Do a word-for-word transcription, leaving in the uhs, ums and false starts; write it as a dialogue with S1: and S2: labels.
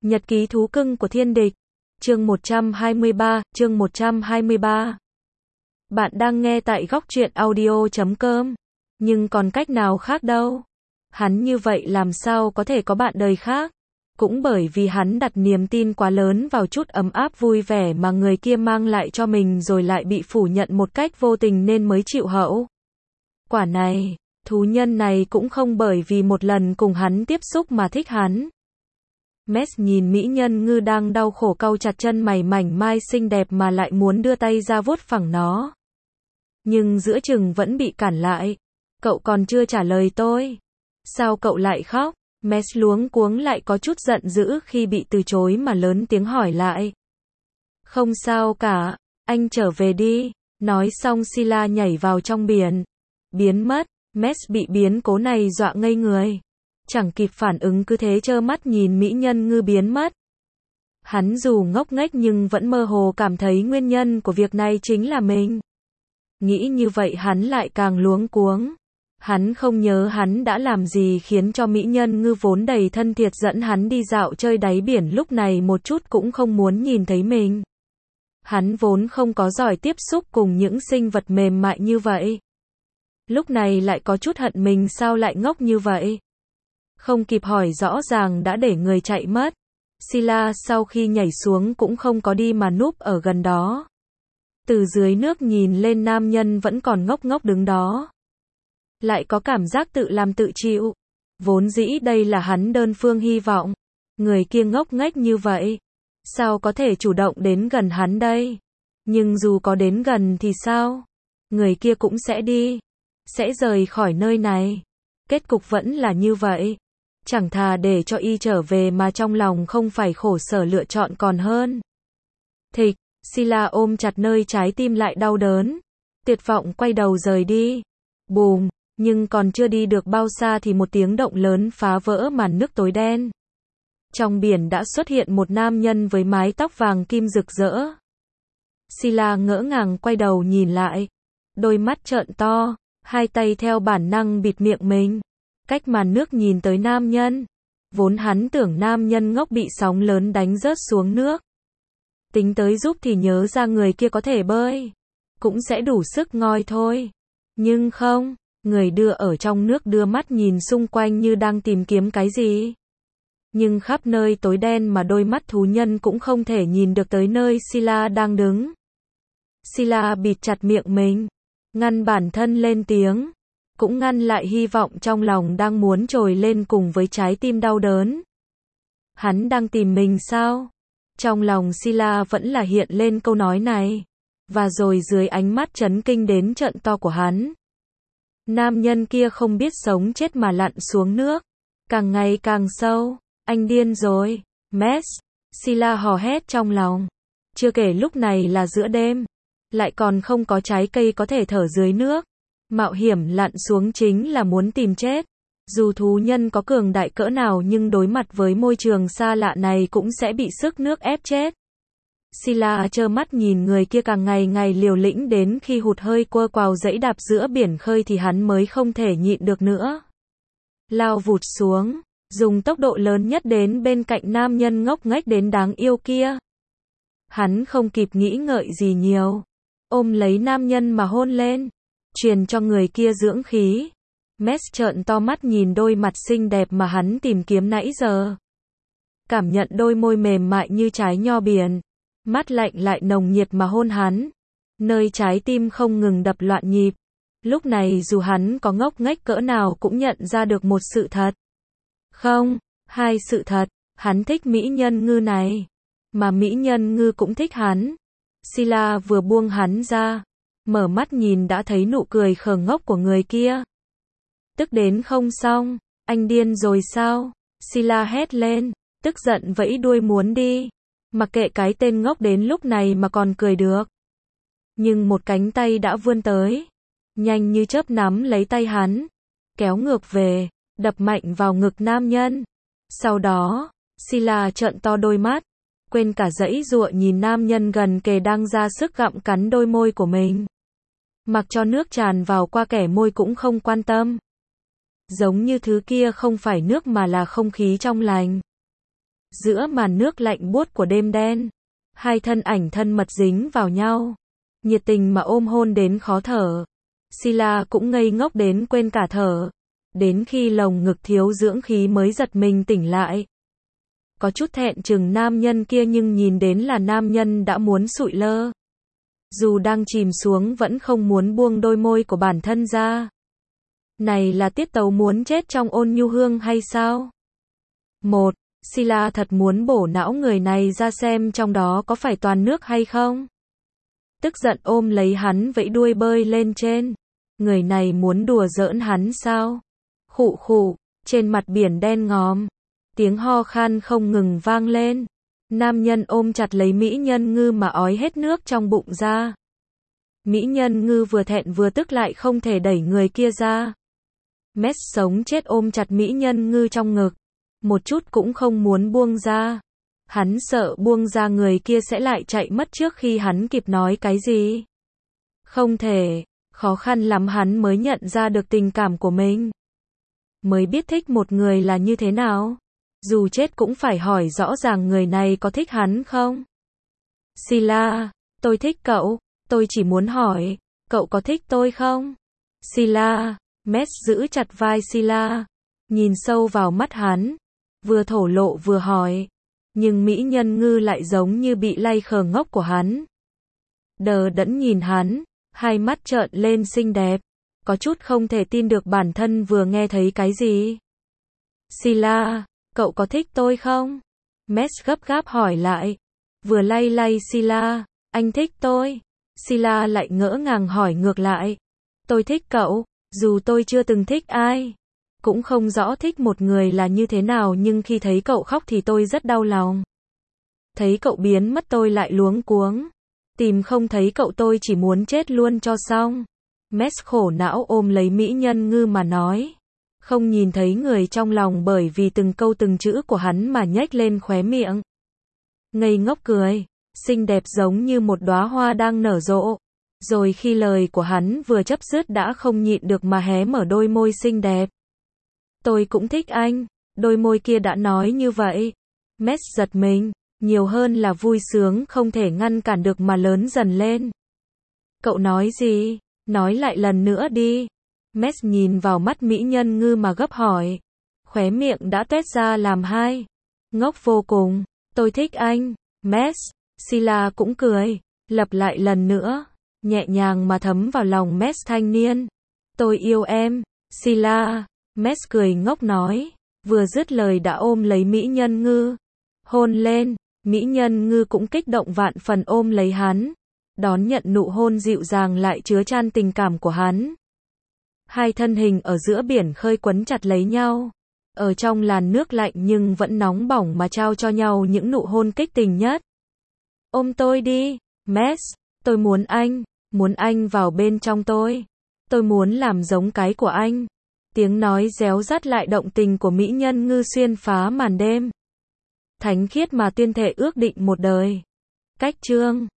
S1: Nhật ký thú cưng của thiên địch. Chương một trăm hai mươi ba, chương một trăm hai mươi ba. Bạn đang nghe tại góc truyện audio chấm com. Nhưng còn cách nào khác đâu. Hắn như vậy làm sao có thể có bạn đời khác. Cũng bởi vì hắn đặt niềm tin quá lớn vào chút ấm áp vui vẻ mà người kia mang lại cho mình rồi lại bị phủ nhận một cách vô tình nên mới chịu hậu. Quả này, thú nhân này cũng không bởi vì một lần cùng hắn tiếp xúc mà thích hắn. Mess nhìn mỹ nhân ngư đang đau khổ cau chặt chân mày mảnh mai xinh đẹp mà lại muốn đưa tay ra vuốt phẳng nó. Nhưng giữa chừng vẫn bị cản lại. Cậu còn chưa trả lời tôi. Sao cậu lại khóc? Mess luống cuống lại có chút giận dữ khi bị từ chối mà lớn tiếng hỏi lại. Không sao cả, anh trở về đi. Nói xong Sila nhảy vào trong biển. Biến mất, Mess bị biến cố này dọa ngây người. Chẳng kịp phản ứng cứ thế trơ mắt nhìn mỹ nhân ngư biến mất. Hắn dù ngốc nghếch nhưng vẫn mơ hồ cảm thấy nguyên nhân của việc này chính là mình. Nghĩ như vậy hắn lại càng luống cuống. Hắn không nhớ hắn đã làm gì khiến cho mỹ nhân ngư vốn đầy thân thiệt dẫn hắn đi dạo chơi đáy biển lúc này một chút cũng không muốn nhìn thấy mình. Hắn vốn không có giỏi tiếp xúc cùng những sinh vật mềm mại như vậy. Lúc này lại có chút hận mình sao lại ngốc như vậy. Không kịp hỏi rõ ràng đã để người chạy mất. Sila sau khi nhảy xuống cũng không có đi mà núp ở gần đó. Từ dưới nước nhìn lên nam nhân vẫn còn ngốc ngốc đứng đó. Lại có cảm giác tự làm tự chịu. Vốn dĩ đây là hắn đơn phương hy vọng. Người kia ngốc nghếch như vậy. Sao có thể chủ động đến gần hắn đây? Nhưng dù có đến gần thì sao? Người kia cũng sẽ đi. Sẽ rời khỏi nơi này. Kết cục vẫn là như vậy. Chẳng thà để cho y trở về mà trong lòng không phải khổ sở lựa chọn còn hơn. Thịch, Sila ôm chặt nơi trái tim lại đau đớn. Tuyệt vọng quay đầu rời đi. Bùm, nhưng còn chưa đi được bao xa thì một tiếng động lớn phá vỡ màn nước tối đen. Trong biển đã xuất hiện một nam nhân với mái tóc vàng kim rực rỡ. Sila ngỡ ngàng quay đầu nhìn lại. Đôi mắt trợn to, hai tay theo bản năng bịt miệng mình. Cách màn nước nhìn tới nam nhân. Vốn hắn tưởng nam nhân ngốc bị sóng lớn đánh rớt xuống nước. Tính tới giúp thì nhớ ra người kia có thể bơi. Cũng sẽ đủ sức ngoi thôi. Nhưng không, người đưa ở trong nước đưa mắt nhìn xung quanh như đang tìm kiếm cái gì. Nhưng khắp nơi tối đen mà đôi mắt thú nhân cũng không thể nhìn được tới nơi Sila đang đứng. Sila bịt chặt miệng mình. Ngăn bản thân lên tiếng. Cũng ngăn lại hy vọng trong lòng đang muốn trồi lên cùng với trái tim đau đớn. Hắn đang tìm mình sao? Trong lòng Sila vẫn là hiện lên câu nói này. Và rồi dưới ánh mắt chấn kinh đến trợn to của hắn. Nam nhân kia không biết sống chết mà lặn xuống nước. Càng ngày càng sâu. Anh điên rồi. Mess. Sila hò hét trong lòng. Chưa kể lúc này là giữa đêm. Lại còn không có trái cây có thể thở dưới nước. Mạo hiểm lặn xuống chính là muốn tìm chết. Dù thú nhân có cường đại cỡ nào nhưng đối mặt với môi trường xa lạ này cũng sẽ bị sức nước ép chết. Sila trơ mắt nhìn người kia càng ngày ngày liều lĩnh đến khi hụt hơi quơ quào dẫy đạp giữa biển khơi thì hắn mới không thể nhịn được nữa. Lao vụt xuống, dùng tốc độ lớn nhất đến bên cạnh nam nhân ngốc nghếch đến đáng yêu kia. Hắn không kịp nghĩ ngợi gì nhiều. Ôm lấy nam nhân mà hôn lên. Truyền cho người kia dưỡng khí. Mess trợn to mắt nhìn đôi mặt xinh đẹp mà hắn tìm kiếm nãy giờ. Cảm nhận đôi môi mềm mại như trái nho biển. Mắt lạnh lại nồng nhiệt mà hôn hắn. Nơi trái tim không ngừng đập loạn nhịp. Lúc này dù hắn có ngốc nghếch cỡ nào cũng nhận ra được một sự thật. Không, hai sự thật. Hắn thích mỹ nhân ngư này. Mà mỹ nhân ngư cũng thích hắn. Sila vừa buông hắn ra. Mở mắt nhìn đã thấy nụ cười khờ ngốc của người kia. Tức đến không xong. Anh điên rồi sao? Sila hét lên. Tức giận vẫy đuôi muốn đi. Mặc kệ cái tên ngốc đến lúc này mà còn cười được. Nhưng một cánh tay đã vươn tới. Nhanh như chớp nắm lấy tay hắn. Kéo ngược về. Đập mạnh vào ngực nam nhân. Sau đó, Sila trợn to đôi mắt. Quên cả dãy giụa nhìn nam nhân gần kề đang ra sức gặm cắn đôi môi của mình. Mặc cho nước tràn vào qua kẻ môi cũng không quan tâm. Giống như thứ kia không phải nước mà là không khí trong lành. Giữa màn nước lạnh buốt của đêm đen, hai thân ảnh thân mật dính vào nhau, nhiệt tình mà ôm hôn đến khó thở. Sila cũng ngây ngốc đến quên cả thở, đến khi lồng ngực thiếu dưỡng khí mới giật mình tỉnh lại. Có chút thẹn chừng nam nhân kia nhưng nhìn đến là nam nhân đã muốn sụi lơ. Dù đang chìm xuống vẫn không muốn buông đôi môi của bản thân ra. Này là tiết tấu muốn chết trong Ôn Nhu Hương hay sao? Một, Sila thật muốn bổ não người này ra xem trong đó có phải toàn nước hay không. Tức giận ôm lấy hắn vẫy đuôi bơi lên trên. Người này muốn đùa giỡn hắn sao? Khụ khụ, trên mặt biển đen ngòm, tiếng ho khan không ngừng vang lên. Nam nhân ôm chặt lấy Mỹ Nhân Ngư mà ói hết nước trong bụng ra. Mỹ Nhân Ngư vừa thẹn vừa tức lại không thể đẩy người kia ra. Mét sống chết ôm chặt Mỹ Nhân Ngư trong ngực, một chút cũng không muốn buông ra. Hắn sợ buông ra người kia sẽ lại chạy mất trước khi hắn kịp nói cái gì. Không thể, khó khăn lắm hắn mới nhận ra được tình cảm của mình. Mới biết thích một người là như thế nào. Dù chết cũng phải hỏi rõ ràng người này có thích hắn không. Sila, tôi thích cậu, tôi chỉ muốn hỏi, cậu có thích tôi không? Sila, Mét giữ chặt vai Sila, nhìn sâu vào mắt hắn, vừa thổ lộ vừa hỏi. Nhưng Mỹ Nhân Ngư lại giống như bị lay khờ ngốc của hắn. Đờ đẫn nhìn hắn, hai mắt trợn lên xinh đẹp, có chút không thể tin được bản thân vừa nghe thấy cái gì. Sila, cậu có thích tôi không? Mét gấp gáp hỏi lại, vừa lay lay Sila, anh thích tôi. Sila lại ngỡ ngàng hỏi ngược lại, tôi thích cậu, dù tôi chưa từng thích ai. Cũng không rõ thích một người là như thế nào nhưng khi thấy cậu khóc thì tôi rất đau lòng. Thấy cậu biến mất tôi lại luống cuống. Tìm không thấy cậu tôi chỉ muốn chết luôn cho xong. Mét khổ não ôm lấy Mỹ Nhân Ngư mà nói. Không nhìn thấy người trong lòng bởi vì từng câu từng chữ của hắn mà nhếch lên khóe miệng. Ngây ngốc cười, xinh đẹp giống như một đóa hoa đang nở rộ. Rồi khi lời của hắn vừa chớp dứt đã không nhịn được mà hé mở đôi môi xinh đẹp. Tôi cũng thích anh, đôi môi kia đã nói như vậy. Mét giật mình, nhiều hơn là vui sướng không thể ngăn cản được mà lớn dần lên. Cậu nói gì? Nói lại lần nữa đi. Mét nhìn vào mắt Mỹ Nhân Ngư mà gấp hỏi. Khóe miệng đã tuét ra làm hai. Ngốc vô cùng, tôi thích anh. Mét, Sila cũng cười, lặp lại lần nữa, nhẹ nhàng mà thấm vào lòng Mét thanh niên. Tôi yêu em, Sila. Mét cười ngốc nói, vừa dứt lời đã ôm lấy Mỹ Nhân Ngư. Hôn lên, Mỹ Nhân Ngư cũng kích động vạn phần ôm lấy hắn. Đón nhận nụ hôn dịu dàng lại chứa chan tình cảm của hắn. Hai thân hình ở giữa biển khơi quấn chặt lấy nhau. Ở trong làn nước lạnh nhưng vẫn nóng bỏng mà trao cho nhau những nụ hôn kích tình nhất. Ôm tôi đi, Mét, tôi muốn anh, muốn anh vào bên trong tôi. Tôi muốn làm giống cái của anh. Tiếng nói réo rắt lại động tình của Mỹ Nhân Ngư xuyên phá màn đêm. Thánh khiết mà tuyên thệ ước định một đời. Cách chương